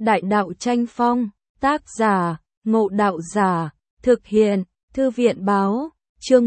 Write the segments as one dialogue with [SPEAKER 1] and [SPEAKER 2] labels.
[SPEAKER 1] Đại đạo tranh phong, tác giả, Ngộ Đạo Giả, thực hiện, Thư viện báo, chương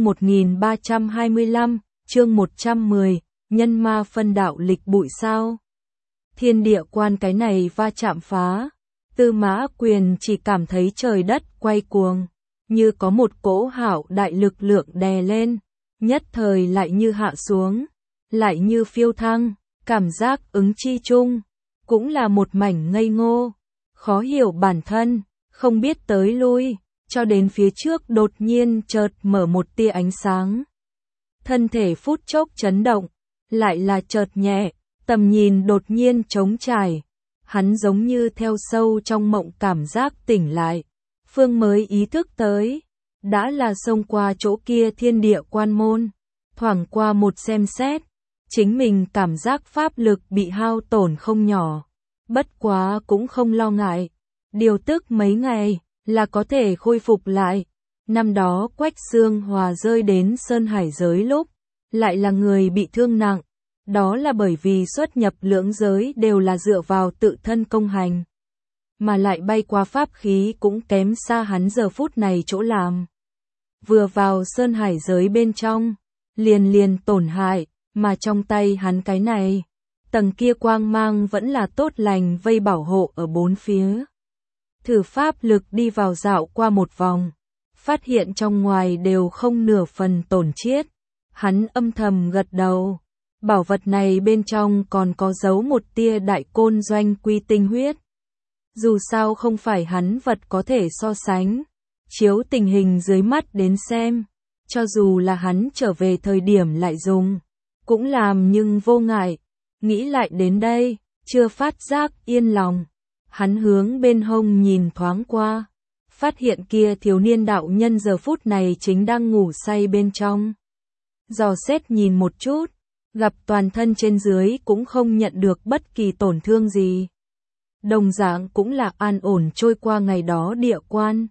[SPEAKER 1] 1325, chương 110, nhân ma phân đạo lịch bụi sao. Thiên địa quan cái này va chạm phá, Tư Mã Quyền chỉ cảm thấy trời đất quay cuồng, như có một cỗ hạo đại lực lượng đè lên, nhất thời lại như hạ xuống, lại như phiêu thăng, cảm giác ứng chi chung, cũng là một mảnh ngây ngô, khó hiểu bản thân, không biết tới lui, cho đến phía trước đột nhiên chợt mở một tia ánh sáng. Thân thể phút chốc chấn động, lại là chợt nhẹ, tầm nhìn đột nhiên trống trải, hắn giống như theo sâu trong mộng cảm giác tỉnh lại, phương mới ý thức tới, đã là xông qua chỗ kia thiên địa quan môn, thoảng qua một xem xét, chính mình cảm giác pháp lực bị hao tổn không nhỏ, bất quá cũng không lo ngại, điều tức mấy ngày là có thể khôi phục lại. Năm đó Quách Xương Hòa rơi đến Sơn Hải giới lúc, lại là người bị thương nặng, đó là bởi vì xuất nhập lưỡng giới đều là dựa vào tự thân công hành, mà lại bay qua pháp khí cũng kém xa hắn giờ phút này chỗ làm. Vừa vào Sơn Hải giới bên trong, liền tổn hại, mà trong tay hắn cái này, tầng kia quang mang vẫn là tốt lành vây bảo hộ ở bốn phía. Thử pháp lực đi vào dạo qua một vòng, phát hiện trong ngoài đều không nửa phần tổn chiết, hắn âm thầm gật đầu. Bảo vật này bên trong còn có giấu một tia đại côn doanh quy tinh huyết. Dù sao không phải hắn vật có thể so sánh, chiếu tình hình dưới mắt đến xem, cho dù là hắn trở về thời điểm lại dùng, cũng làm nhưng vô ngại. Nghĩ lại đến đây, chưa phát giác yên lòng, hắn hướng bên hông nhìn thoáng qua, phát hiện kia thiếu niên đạo nhân giờ phút này chính đang ngủ say bên trong. Dò xét nhìn một chút, gặp toàn thân trên dưới cũng không nhận được bất kỳ tổn thương gì. Đồng dạng cũng là an ổn trôi qua ngày đó địa quan.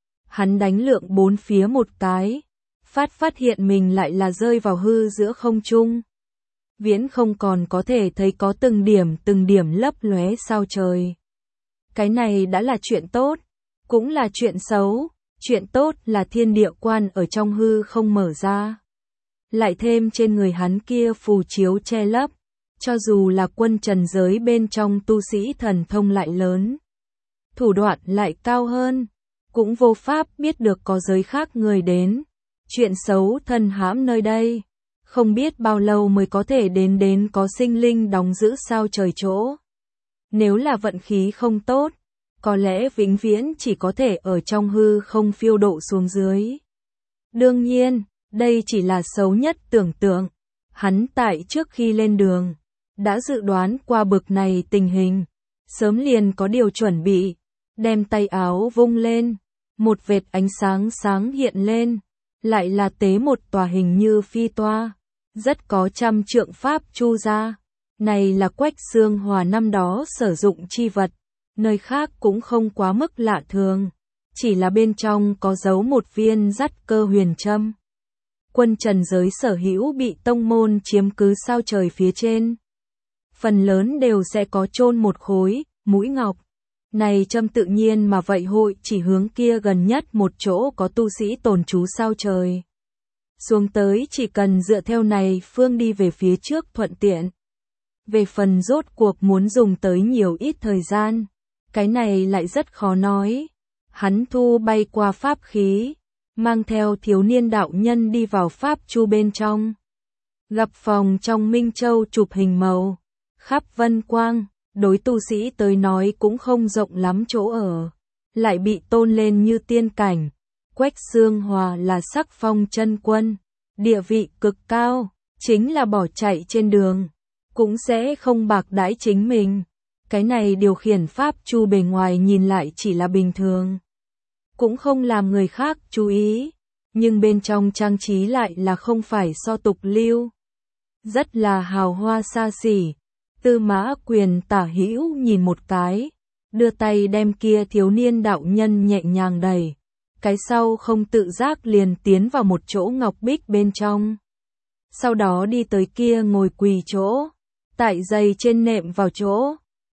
[SPEAKER 1] Hắn đánh lượng bốn phía một cái, phát hiện mình lại là rơi vào hư giữa không trung. Viễn không còn có thể thấy có từng điểm lấp lóe sao trời. Cái này đã là chuyện tốt, cũng là chuyện xấu. Chuyện tốt là thiên địa quan ở trong hư không mở ra. Lại thêm trên người hắn kia phù chiếu che lấp, cho dù là quân trần giới bên trong tu sĩ thần thông lại lớn, thủ đoạn lại cao hơn, cũng vô pháp biết được có giới khác người đến. Chuyện xấu thân hãm nơi đây, không biết bao lâu mới có thể đến có sinh linh đóng giữ sao trời chỗ. Nếu là vận khí không tốt, có lẽ vĩnh viễn chỉ có thể ở trong hư không phiêu độ xuống dưới. Đương nhiên, đây chỉ là xấu nhất tưởng tượng. Hắn tại trước khi lên đường, đã dự đoán qua bực này tình hình, sớm liền có điều chuẩn bị, đem tay áo vung lên, một vệt ánh sáng sáng hiện lên, lại là tế một tòa hình như phi toa, rất có trăm trượng pháp chu ra. Này là Quách Xương Hòa năm đó sử dụng chi vật, nơi khác cũng không quá mức lạ thường, chỉ là bên trong có giấu một viên dắt cơ huyền châm. Quân trần giới sở hữu bị tông môn chiếm cứ sao trời phía trên, phần lớn đều sẽ có chôn một khối mũi ngọc. Này châm tự nhiên mà vậy hội chỉ hướng kia gần nhất một chỗ có tu sĩ tồn trú sao trời. Xuống tới chỉ cần dựa theo này phương đi về phía trước thuận tiện. Về phần rốt cuộc muốn dùng tới nhiều ít thời gian, cái này lại rất khó nói. Hắn thu bay qua pháp khí, mang theo thiếu niên đạo nhân đi vào pháp chu bên trong. Gặp phòng trong Minh Châu chụp hình màu, khắp vân quang, đối tu sĩ tới nói cũng không rộng lắm chỗ ở, lại bị tôn lên như tiên cảnh. Quách Xương Hòa là sắc phong chân quân, địa vị cực cao, chính là bỏ chạy trên đường, cũng sẽ không bạc đãi chính mình. Cái này điều khiển pháp chu bề ngoài nhìn lại chỉ là bình thường, cũng không làm người khác chú ý, nhưng bên trong trang trí lại là không phải so tục lưu, rất là hào hoa xa xỉ. Tư Mã Quyền tả hữu nhìn một cái, đưa tay đem kia thiếu niên đạo nhân nhẹ nhàng đẩy, cái sau không tự giác liền tiến vào một chỗ ngọc bích bên trong. Sau đó đi tới kia ngồi quỳ chỗ, tại giày trên nệm vào chỗ,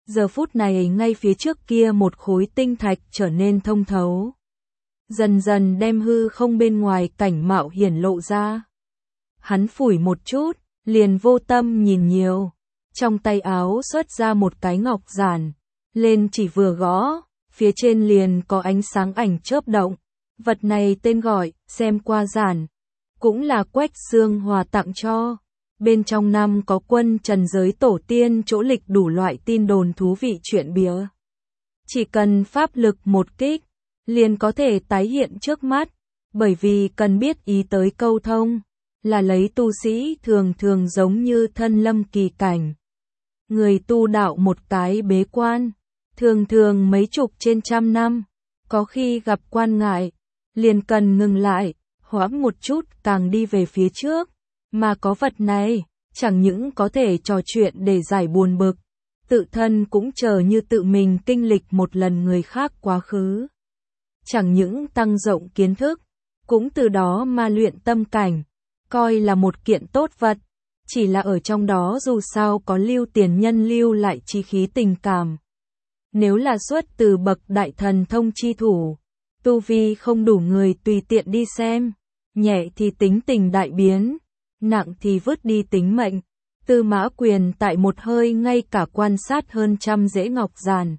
[SPEAKER 1] Giờ phút này ngay phía trước kia một khối tinh thạch trở nên thông thấu. Dần dần đem hư không bên ngoài cảnh mạo hiển lộ ra. Hắn phủi một chút, liền vô tâm nhìn nhiều. Trong tay áo xuất ra một cái ngọc giản. Lên chỉ vừa gõ, phía trên liền có ánh sáng ảnh chớp động. Vật này tên gọi, xem qua giản. Cũng là Quách Xương Hòa tặng cho. Bên trong năm có quân trần giới tổ tiên chỗ lịch đủ loại tin đồn thú vị chuyện bịa. Chỉ cần pháp lực một kích, liền có thể tái hiện trước mắt, bởi vì cần biết ý tới câu thông, là lấy tu sĩ thường thường giống như thân lâm kỳ cảnh. Người tu đạo một cái bế quan, thường thường mấy chục trên trăm năm, có khi gặp quan ngại, liền cần ngừng lại, hoãn một chút càng đi về phía trước, mà có vật này, chẳng những có thể trò chuyện để giải buồn bực, tự thân cũng chờ như tự mình kinh lịch một lần người khác quá khứ. Chẳng những tăng rộng kiến thức, cũng từ đó mà luyện tâm cảnh, coi là một kiện tốt vật, chỉ là ở trong đó dù sao có lưu tiền nhân lưu lại chi khí tình cảm. Nếu là xuất từ bậc đại thần thông chi thủ, tu vi không đủ người tùy tiện đi xem, nhẹ thì tính tình đại biến, nặng thì vứt đi tính mệnh. Tư Mã Quyền tại một hơi ngay cả quan sát hơn trăm rễ ngọc giản.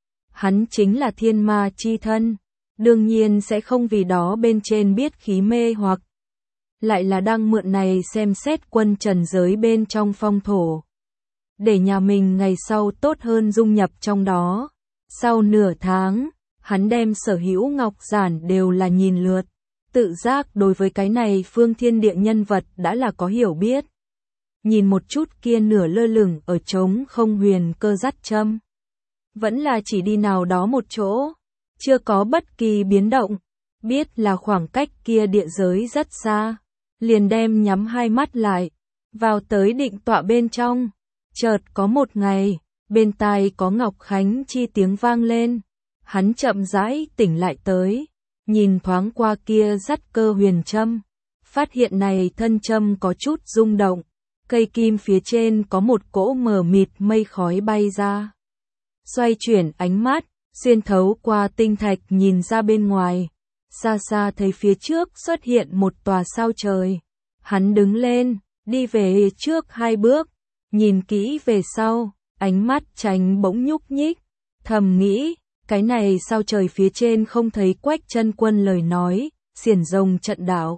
[SPEAKER 1] Hắn chính là thiên ma chi thân, đương nhiên sẽ không vì đó bên trên biết khí mê hoặc. Lại là đang mượn này xem xét quân trần giới bên trong phong thổ. Để nhà mình ngày sau tốt hơn dung nhập trong đó. Sau nửa tháng, hắn đem sở hữu ngọc giản đều là nhìn lượt. Tự giác đối với cái này phương thiên địa nhân vật đã là có hiểu biết. Nhìn một chút kia nửa lơ lửng ở trống không huyền cơ dắt châm. Vẫn là chỉ đi nào đó một chỗ, chưa có bất kỳ biến động, biết là khoảng cách kia địa giới rất xa, liền đem nhắm hai mắt lại, vào tới định tọa bên trong. Chợt có một ngày, bên tai có Ngọc Khánh chi tiếng vang lên, hắn chậm rãi tỉnh lại tới, nhìn thoáng qua kia dắt cơ huyền châm, phát hiện này thân châm có chút rung động, cây kim phía trên có một cỗ mờ mịt mây khói bay ra. Xoay chuyển ánh mắt, xuyên thấu qua tinh thạch nhìn ra bên ngoài, xa xa thấy phía trước xuất hiện một tòa sao trời. Hắn đứng lên, đi về trước hai bước, nhìn kỹ về sau, ánh mắt tránh bỗng nhúc nhích, thầm nghĩ, cái này sao trời phía trên không thấy Quách Chân Quân lời nói, xiển rồng trận đạo.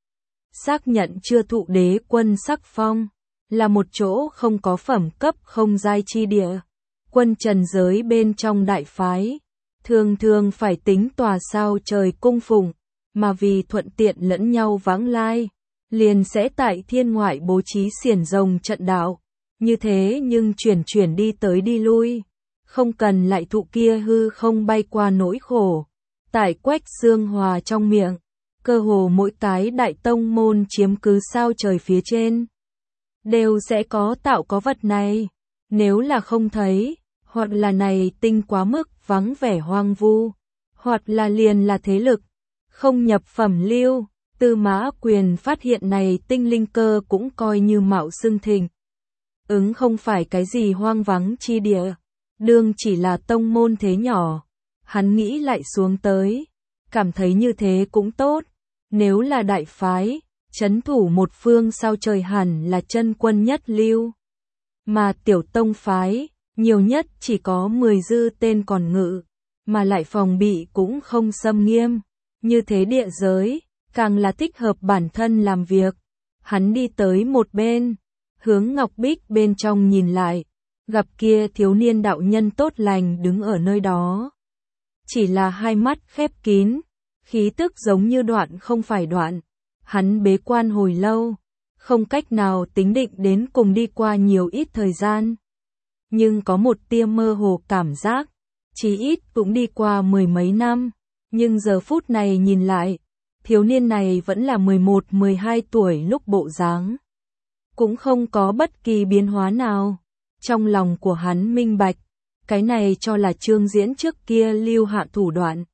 [SPEAKER 1] Xác nhận chưa thụ đế quân sắc phong, là một chỗ không có phẩm cấp không giai chi địa. Quân trần giới bên trong đại phái, thường thường phải tính tòa sao trời cung phụng, mà vì thuận tiện lẫn nhau vãng lai, liền sẽ tại thiên ngoại bố trí xiển rồng trận đạo, như thế nhưng chuyển đi tới đi lui, không cần lại thụ kia hư không bay qua nỗi khổ. Tại Quách Xương Hòa trong miệng, cơ hồ mỗi cái đại tông môn chiếm cứ sao trời phía trên, đều sẽ có tạo có vật này, nếu là không thấy, hoặc là này tinh quá mức vắng vẻ hoang vu, hoặc là liền là thế lực không nhập phẩm lưu. Tư Mã Quyền phát hiện này tinh linh cơ cũng coi như mạo xưng thịnh. Không phải cái gì hoang vắng chi địa, đương chỉ là tông môn thế nhỏ. Hắn nghĩ lại xuống tới, cảm thấy như thế cũng tốt, nếu là đại phái, trấn thủ một phương sao trời hẳn là chân quân nhất lưu. Mà tiểu tông phái, nhiều nhất chỉ có 10 dư tên còn ngự, mà lại phòng bị cũng không xâm nghiêm, như thế địa giới, càng là thích hợp bản thân làm việc. Hắn đi tới một bên, hướng ngọc bích bên trong nhìn lại, gặp kia thiếu niên đạo nhân tốt lành đứng ở nơi đó. Chỉ là hai mắt khép kín, khí tức giống như đoạn không phải đoạn. Hắn bế quan hồi lâu, không cách nào tính định đến cùng đi qua nhiều ít thời gian. Nhưng có một tia mơ hồ cảm giác, chí ít cũng đi qua mười mấy năm, nhưng giờ phút này nhìn lại, thiếu niên này vẫn là 11-12 tuổi lúc bộ dáng. Cũng không có bất kỳ biến hóa nào. Trong lòng của hắn minh bạch, cái này cho là Trương Diễn trước kia lưu hạ thủ đoạn.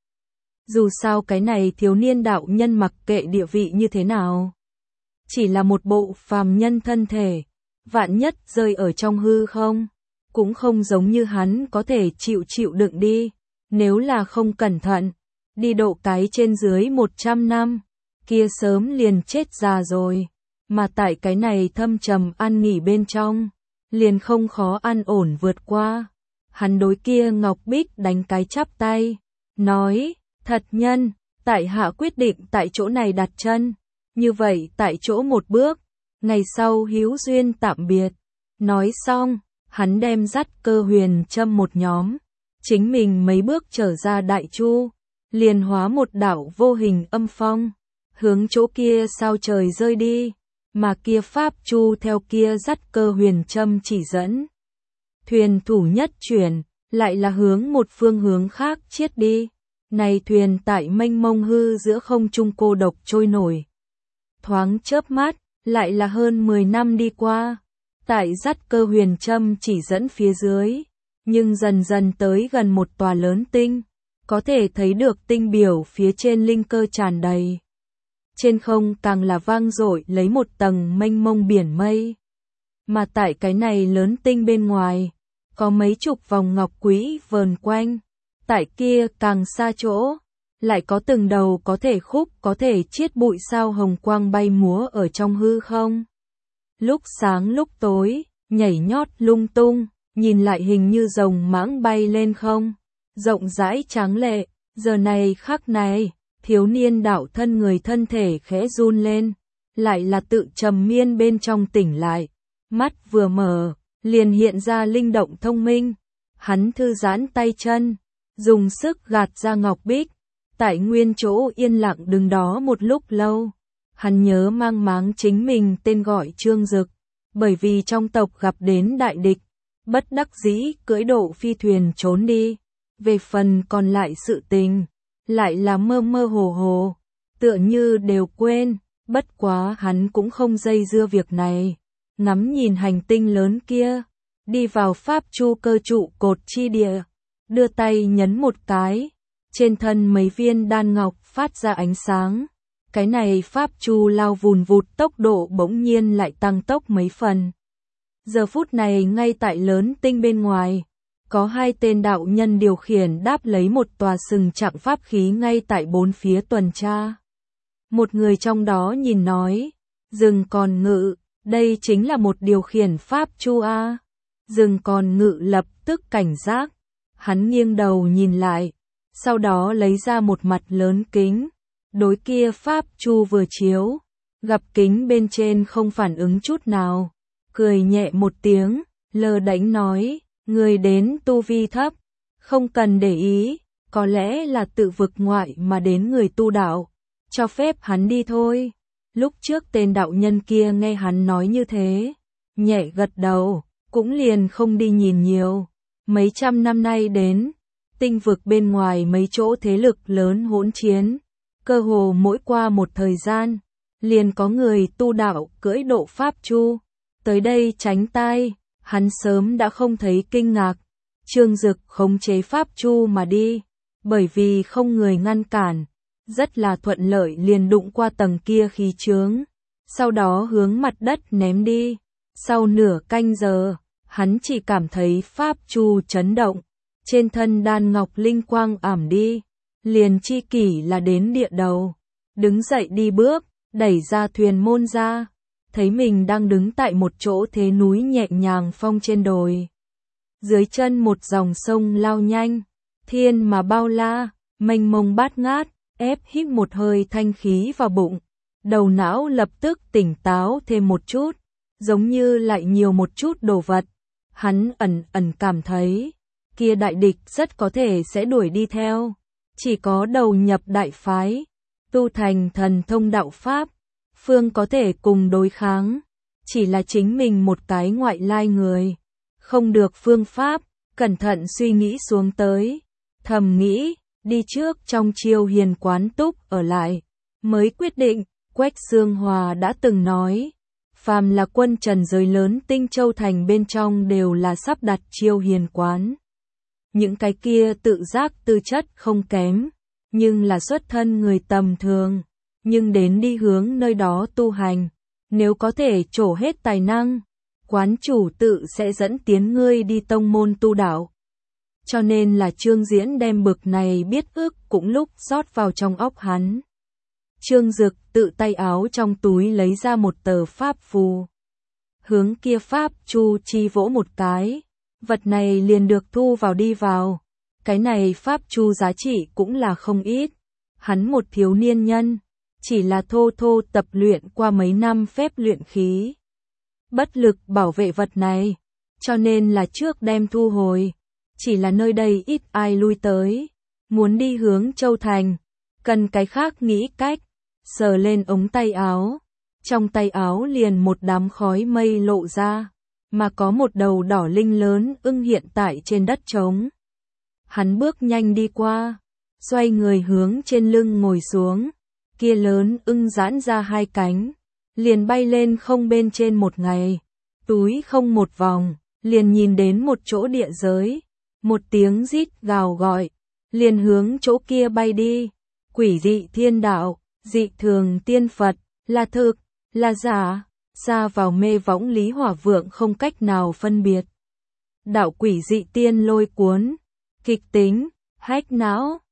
[SPEAKER 1] Dù sao cái này thiếu niên đạo nhân mặc kệ địa vị như thế nào, chỉ là một bộ phàm nhân thân thể, vạn nhất rơi ở trong hư không, cũng không giống như hắn có thể chịu đựng đi, nếu là không cẩn thận, đi độ cái trên dưới 100 năm, kia sớm liền chết già rồi, mà tại cái này thâm trầm an nghỉ bên trong, liền không khó an ổn vượt qua. Hắn đối kia Ngọc Bích đánh cái chắp tay, nói, thật nhân, tại hạ quyết định tại chỗ này đặt chân, như vậy tại chỗ một bước, ngày sau hữu duyên tạm biệt. Nói xong, hắn đem dắt Cơ Huyền châm một nhóm, chính mình mấy bước trở ra đại chu, liền hóa một đạo vô hình âm phong, hướng chỗ kia sao trời rơi đi, mà kia pháp chu theo kia dắt Cơ Huyền châm chỉ dẫn. Thuyền thủ nhất chuyển, lại là hướng một phương hướng khác chiết đi. Này thuyền tại mênh mông hư giữa không trung cô độc trôi nổi. Thoáng chớp mắt, lại là hơn 10 năm đi qua. Tại dắt Cơ Huyền châm chỉ dẫn phía dưới, nhưng dần dần tới gần một tòa lớn tinh, có thể thấy được tinh biểu phía trên linh cơ tràn đầy. Trên không càng là vang dội lấy một tầng mênh mông biển mây. Mà tại cái này lớn tinh bên ngoài, có mấy chục vòng ngọc quỹ vờn quanh. Tại kia càng xa chỗ, lại có từng đầu có thể khúc có thể chiết bụi sao hồng quang bay múa ở trong hư không. Lúc sáng lúc tối, nhảy nhót lung tung, nhìn lại hình như rồng mãng bay lên không. Rộng rãi tráng lệ, giờ này khắc này, thiếu niên đạo thân người thân thể khẽ run lên, lại là tự trầm miên bên trong tỉnh lại. Mắt vừa mở, liền hiện ra linh động thông minh. Hắn thư giãn tay chân, dùng sức gạt ra Ngọc Bích, tại nguyên chỗ yên lặng đứng đó một lúc lâu. Hắn nhớ mang máng chính mình tên gọi Trương Dực, bởi vì trong tộc gặp đến đại địch, bất đắc dĩ cưỡi độ phi thuyền trốn đi. Về phần còn lại sự tình, lại là mơ mơ hồ hồ, tựa như đều quên, bất quá hắn cũng không dây dưa việc này. Ngắm nhìn hành tinh lớn kia, đi vào pháp chu cơ trụ cột chi địa, đưa tay nhấn một cái, trên thân mấy viên đan ngọc phát ra ánh sáng. Cái này pháp chu lao vùn vụt tốc độ bỗng nhiên lại tăng tốc mấy phần. Giờ phút này ngay tại lớn tinh bên ngoài, có hai tên đạo nhân điều khiển đáp lấy một tòa sừng trạng pháp khí ngay tại bốn phía tuần tra. Một người trong đó nhìn nói, Dừng Còn Ngự, đây chính là một điều khiển pháp chu a. Dừng Còn Ngự lập tức cảnh giác, hắn nghiêng đầu nhìn lại, sau đó lấy ra một mặt lớn kính, đối kia pháp chu vừa chiếu, gặp kính bên trên không phản ứng chút nào, cười nhẹ một tiếng, lơ đễnh nói, người đến tu vi thấp, không cần để ý, có lẽ là tự vực ngoại mà đến người tu đạo, cho phép hắn đi thôi. Lúc trước tên đạo nhân kia nghe hắn nói như thế, nhẹ gật đầu, cũng liền không đi nhìn nhiều. Mấy trăm năm nay đến, tinh vực bên ngoài mấy chỗ thế lực lớn hỗn chiến, cơ hồ mỗi qua một thời gian, liền có người tu đạo cưỡi độ pháp chu, tới đây tránh tai, hắn sớm đã không thấy kinh ngạc. Trương Dực khống chế pháp chu mà đi, bởi vì không người ngăn cản, rất là thuận lợi liền đụng qua tầng kia khí chướng, sau đó hướng mặt đất ném đi. Sau nửa canh giờ, hắn chỉ cảm thấy pháp chu chấn động, trên thân đan ngọc linh quang ảm đi, liền chi kỷ là đến địa đầu, đứng dậy đi bước, đẩy ra thuyền môn ra, thấy mình đang đứng tại một chỗ thế núi nhẹ nhàng phong trên đồi. Dưới chân một dòng sông lao nhanh, thiên mà bao la, mênh mông bát ngát, ép hít một hơi thanh khí vào bụng, đầu não lập tức tỉnh táo thêm một chút, giống như lại nhiều một chút đồ vật. Hắn ẩn ẩn cảm thấy, kia đại địch rất có thể sẽ đuổi đi theo, chỉ có đầu nhập đại phái, tu thành thần thông đạo pháp, phương có thể cùng đối kháng, chỉ là chính mình một cái ngoại lai người, không được phương pháp, cẩn thận suy nghĩ xuống tới, thầm nghĩ, đi trước trong Chiêu Hiền quán túc ở lại, mới quyết định. Quách Xương Hòa đã từng nói, phàm là quân trần giới lớn Tinh Châu thành bên trong đều là sắp đặt Chiêu Hiền quán. Những cái kia tự giác tư chất không kém, nhưng là xuất thân người tầm thường, nhưng đến đi hướng nơi đó tu hành, nếu có thể trổ hết tài năng, quán chủ tự sẽ dẫn tiến ngươi đi tông môn tu đạo. Cho nên là Trương Diễn đem bực này biết ức cũng lúc rót vào trong óc hắn. Trương Dực tự tay áo trong túi lấy ra một tờ pháp phù. Hướng kia pháp chu chi vỗ một cái, vật này liền được thu vào đi vào. Cái này pháp chu giá trị cũng là không ít. Hắn một thiếu niên nhân, chỉ là thô thô tập luyện qua mấy năm phép luyện khí. Bất lực bảo vệ vật này, cho nên là trước đem thu hồi. Chỉ là nơi đây ít ai lui tới, muốn đi hướng Châu Thành, cần cái khác nghĩ cách, sờ lên ống tay áo. Trong tay áo liền một đám khói mây lộ ra, mà có một đầu đỏ linh lớn ưng hiện tại trên đất trống. Hắn bước nhanh đi qua, xoay người hướng trên lưng ngồi xuống, kia lớn ưng giãn ra hai cánh, liền bay lên không bên trên một ngày, túi không một vòng, liền nhìn đến một chỗ địa giới, một tiếng rít gào gọi, liền hướng chỗ kia bay đi. Quỷ dị thiên đạo, dị thường tiên Phật, là thực, là giả, xa vào mê võng Lý Hỏa Vượng không cách nào phân biệt. Đạo quỷ dị tiên lôi cuốn, kịch tính, hách não.